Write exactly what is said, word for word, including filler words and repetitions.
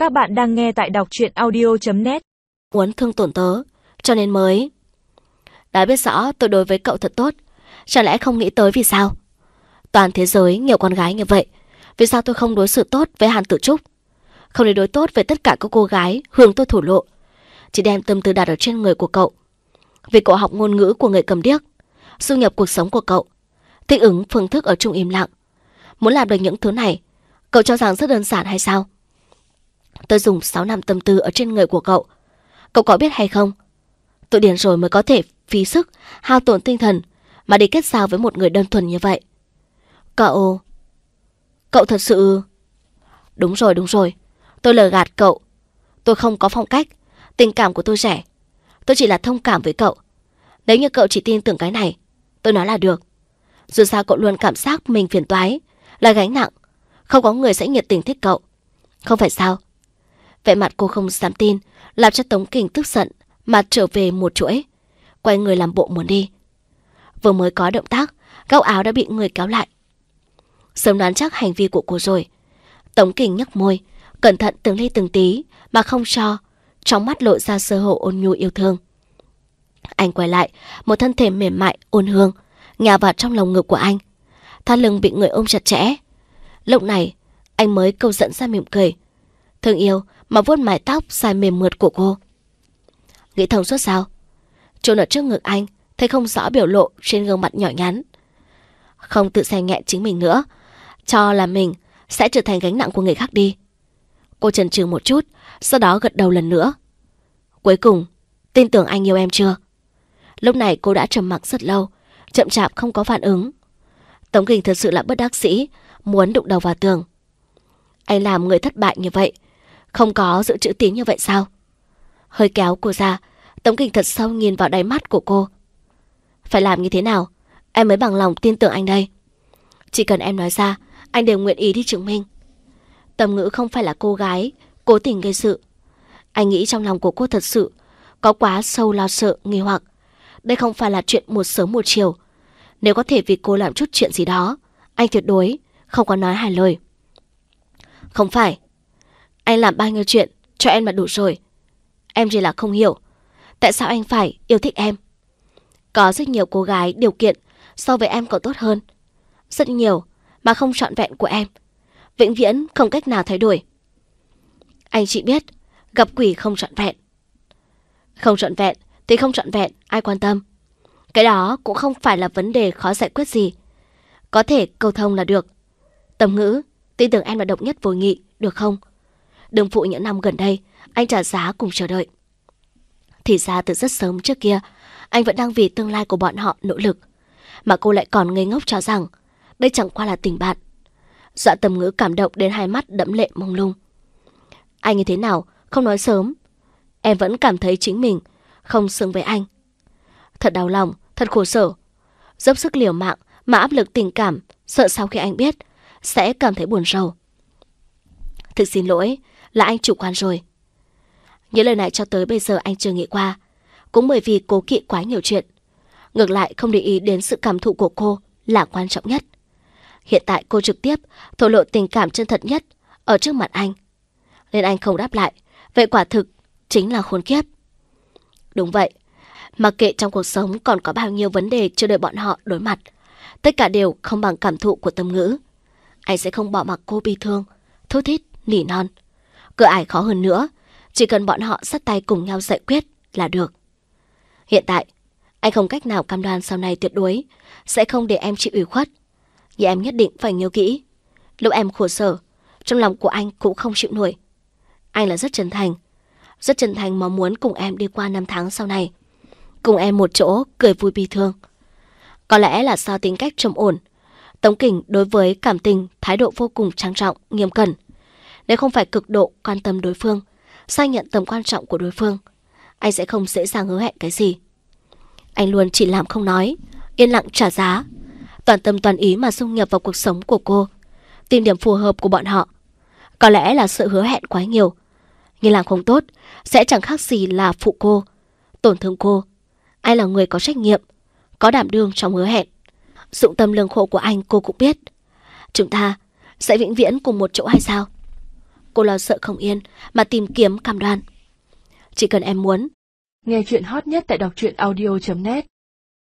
Các bạn đang nghe tại đọc truyện audio chấm net. Muốn thương tổn tớ, cho nên mới... Đã biết rõ tôi đối với cậu thật tốt, chẳng lẽ không nghĩ tới vì sao? Toàn thế giới nhiều con gái như vậy, vì sao tôi không đối xử tốt với Hàn Tử Trúc? Không để đối tốt với tất cả các cô gái hướng tôi thổ lộ, chỉ đem tâm tư đặt ở trên người của cậu. Vì cậu học ngôn ngữ của người cầm điếc, du nhập cuộc sống của cậu, thích ứng phương thức ở chung im lặng. Muốn làm được những thứ này, cậu cho rằng rất đơn giản hay sao? Tôi dùng sáu năm tâm tư ở trên người của cậu. Cậu có biết hay không? Tôi điên rồi mới có thể phí sức, hao tổn tinh thần mà đi kết giao với một người đơn thuần như vậy. Cậu... Cậu thật sự... Đúng rồi, đúng rồi. Tôi lừa gạt cậu. Tôi không có phong cách. Tình cảm của tôi rẻ. Tôi chỉ là thông cảm với cậu. Nếu như cậu chỉ tin tưởng cái này, tôi nói là được. Dù sao cậu luôn cảm giác mình phiền toái, là gánh nặng. Không có người sẽ nhiệt tình thích cậu. Không phải sao? Vẻ mặt cô không dám tin, làm cho Tống Kình tức giận mà trở về một chuỗi, quay người làm bộ muốn đi. Vừa mới có động tác, góc áo đã bị người kéo lại. Sớm đoán chắc hành vi của cô rồi. Tống Kình nhếch môi, cẩn thận từng ly từng tí mà không cho trong mắt lộ ra sơ hổ ôn nhu yêu thương. Anh quay lại, một thân thể mềm mại ôn hương nhào vào trong lồng ngực của anh. Thắt lưng bị người ôm chặt chẽ. Lúc này anh mới câu dẫn ra mỉm cười, thương yêu mà vuốt mái tóc dài mềm mượt của cô. Nghĩ thông suốt sao? Trốn ở trước ngực anh, thấy không rõ biểu lộ trên gương mặt nhỏ nhắn. Không tự xem nhẹ chính mình nữa, cho là mình sẽ trở thành gánh nặng của người khác đi. Cô chần chừ một chút, sau đó gật đầu lần nữa. Cuối cùng, tin tưởng anh yêu em chưa? Lúc này cô đã trầm mặc rất lâu, chậm chạp không có phản ứng. Tống Kình thật sự là bất đắc dĩ, muốn đụng đầu vào tường. Anh làm người thất bại như vậy, không có giữ chữ tín như vậy sao? Hơi kéo cô ra, Tống Kình thật sâu nhìn vào đáy mắt của cô. Phải làm như thế nào em mới bằng lòng tin tưởng anh đây? Chỉ cần em nói ra, anh đều nguyện ý đi chứng minh. Tầm Ngữ không phải là cô gái cố tình gây sự. Anh nghĩ trong lòng của cô thật sự có quá sâu lo sợ, nghi hoặc. Đây không phải là chuyện một sớm một chiều. Nếu có thể vì cô làm chút chuyện gì đó, anh tuyệt đối không có nói hai lời. Không phải. Anh làm bao nhiêu chuyện cho em là đủ rồi. Em chỉ là không hiểu tại sao anh phải yêu thích em. Có rất nhiều cô gái điều kiện so với em còn tốt hơn. Rất nhiều mà không trọn vẹn của em vĩnh viễn không cách nào thay đổi. Anh chỉ biết gặp quỷ không trọn vẹn. Không trọn vẹn thì không trọn vẹn, ai quan tâm. Cái đó cũng không phải là vấn đề khó giải quyết gì. Có thể cầu thông là được. Tầm Ngữ, tin tưởng em là độc nhất vô nhị, được không? Đừng phụ những năm gần đây anh trả giá cùng chờ đợi. Thì ra từ rất sớm trước kia anh vẫn đang vì tương lai của bọn họ nỗ lực, mà cô lại còn ngây ngốc cho rằng đây chẳng qua là tình bạn. Dọa Tầm Ngữ cảm động đến hai mắt đẫm lệ mông lung. Anh như thế nào không nói sớm? Em vẫn cảm thấy chính mình không xứng với anh. Thật đau lòng, thật khổ sở. Dốc sức liều mạng mà áp lực tình cảm, sợ sau khi anh biết sẽ cảm thấy buồn rầu. Thực xin lỗi, là anh chủ quan rồi. Những lời này cho tới bây giờ anh chưa nghĩ qua, cũng bởi vì cố kỵ quá nhiều chuyện. Ngược lại không để ý đến sự cảm thụ của cô là quan trọng nhất. Hiện tại cô trực tiếp thổ lộ tình cảm chân thật nhất ở trước mặt anh, nên anh không đáp lại. Vậy quả thực chính là khốn kiếp. Đúng vậy, mặc kệ trong cuộc sống còn có bao nhiêu vấn đề chưa đợi bọn họ đối mặt, tất cả đều không bằng cảm thụ của Tầm Ngữ. Anh sẽ không bỏ mặc cô bi thương, thút thít, nỉ non. Cửa ải khó hơn nữa, chỉ cần bọn họ sát tay cùng nhau giải quyết là được. Hiện tại anh không cách nào cam đoan sau này tuyệt đối sẽ không để em chịu ủy khuất. Nhưng em nhất định phải nhớ kỹ, lúc em khổ sở, trong lòng của anh cũng không chịu nổi. Anh là rất chân thành, rất chân thành mong muốn cùng em đi qua năm tháng sau này, cùng em một chỗ cười vui bi thương. Có lẽ là do tính cách trầm ổn, Tống Kình đối với cảm tình thái độ vô cùng trang trọng, nghiêm cẩn. Nếu không phải cực độ quan tâm đối phương, xác nhận tầm quan trọng của đối phương, anh sẽ không dễ dàng hứa hẹn cái gì. Anh luôn chỉ làm không nói, yên lặng trả giá, toàn tâm toàn ý mà xung nhập vào cuộc sống của cô, tìm điểm phù hợp của bọn họ. Có lẽ là sự hứa hẹn quá nhiều, nhưng làm không tốt sẽ chẳng khác gì là phụ cô, tổn thương cô. Anh là người có trách nhiệm, có đảm đương trong hứa hẹn. Dụng tâm lương khổ của anh cô cũng biết. Chúng ta sẽ vĩnh viễn cùng một chỗ hay sao? cô lo sợ không yên mà tìm kiếm cam đoan. Chỉ cần em muốn. Nghe chuyện hot nhất tại đọc truyện audio chấm net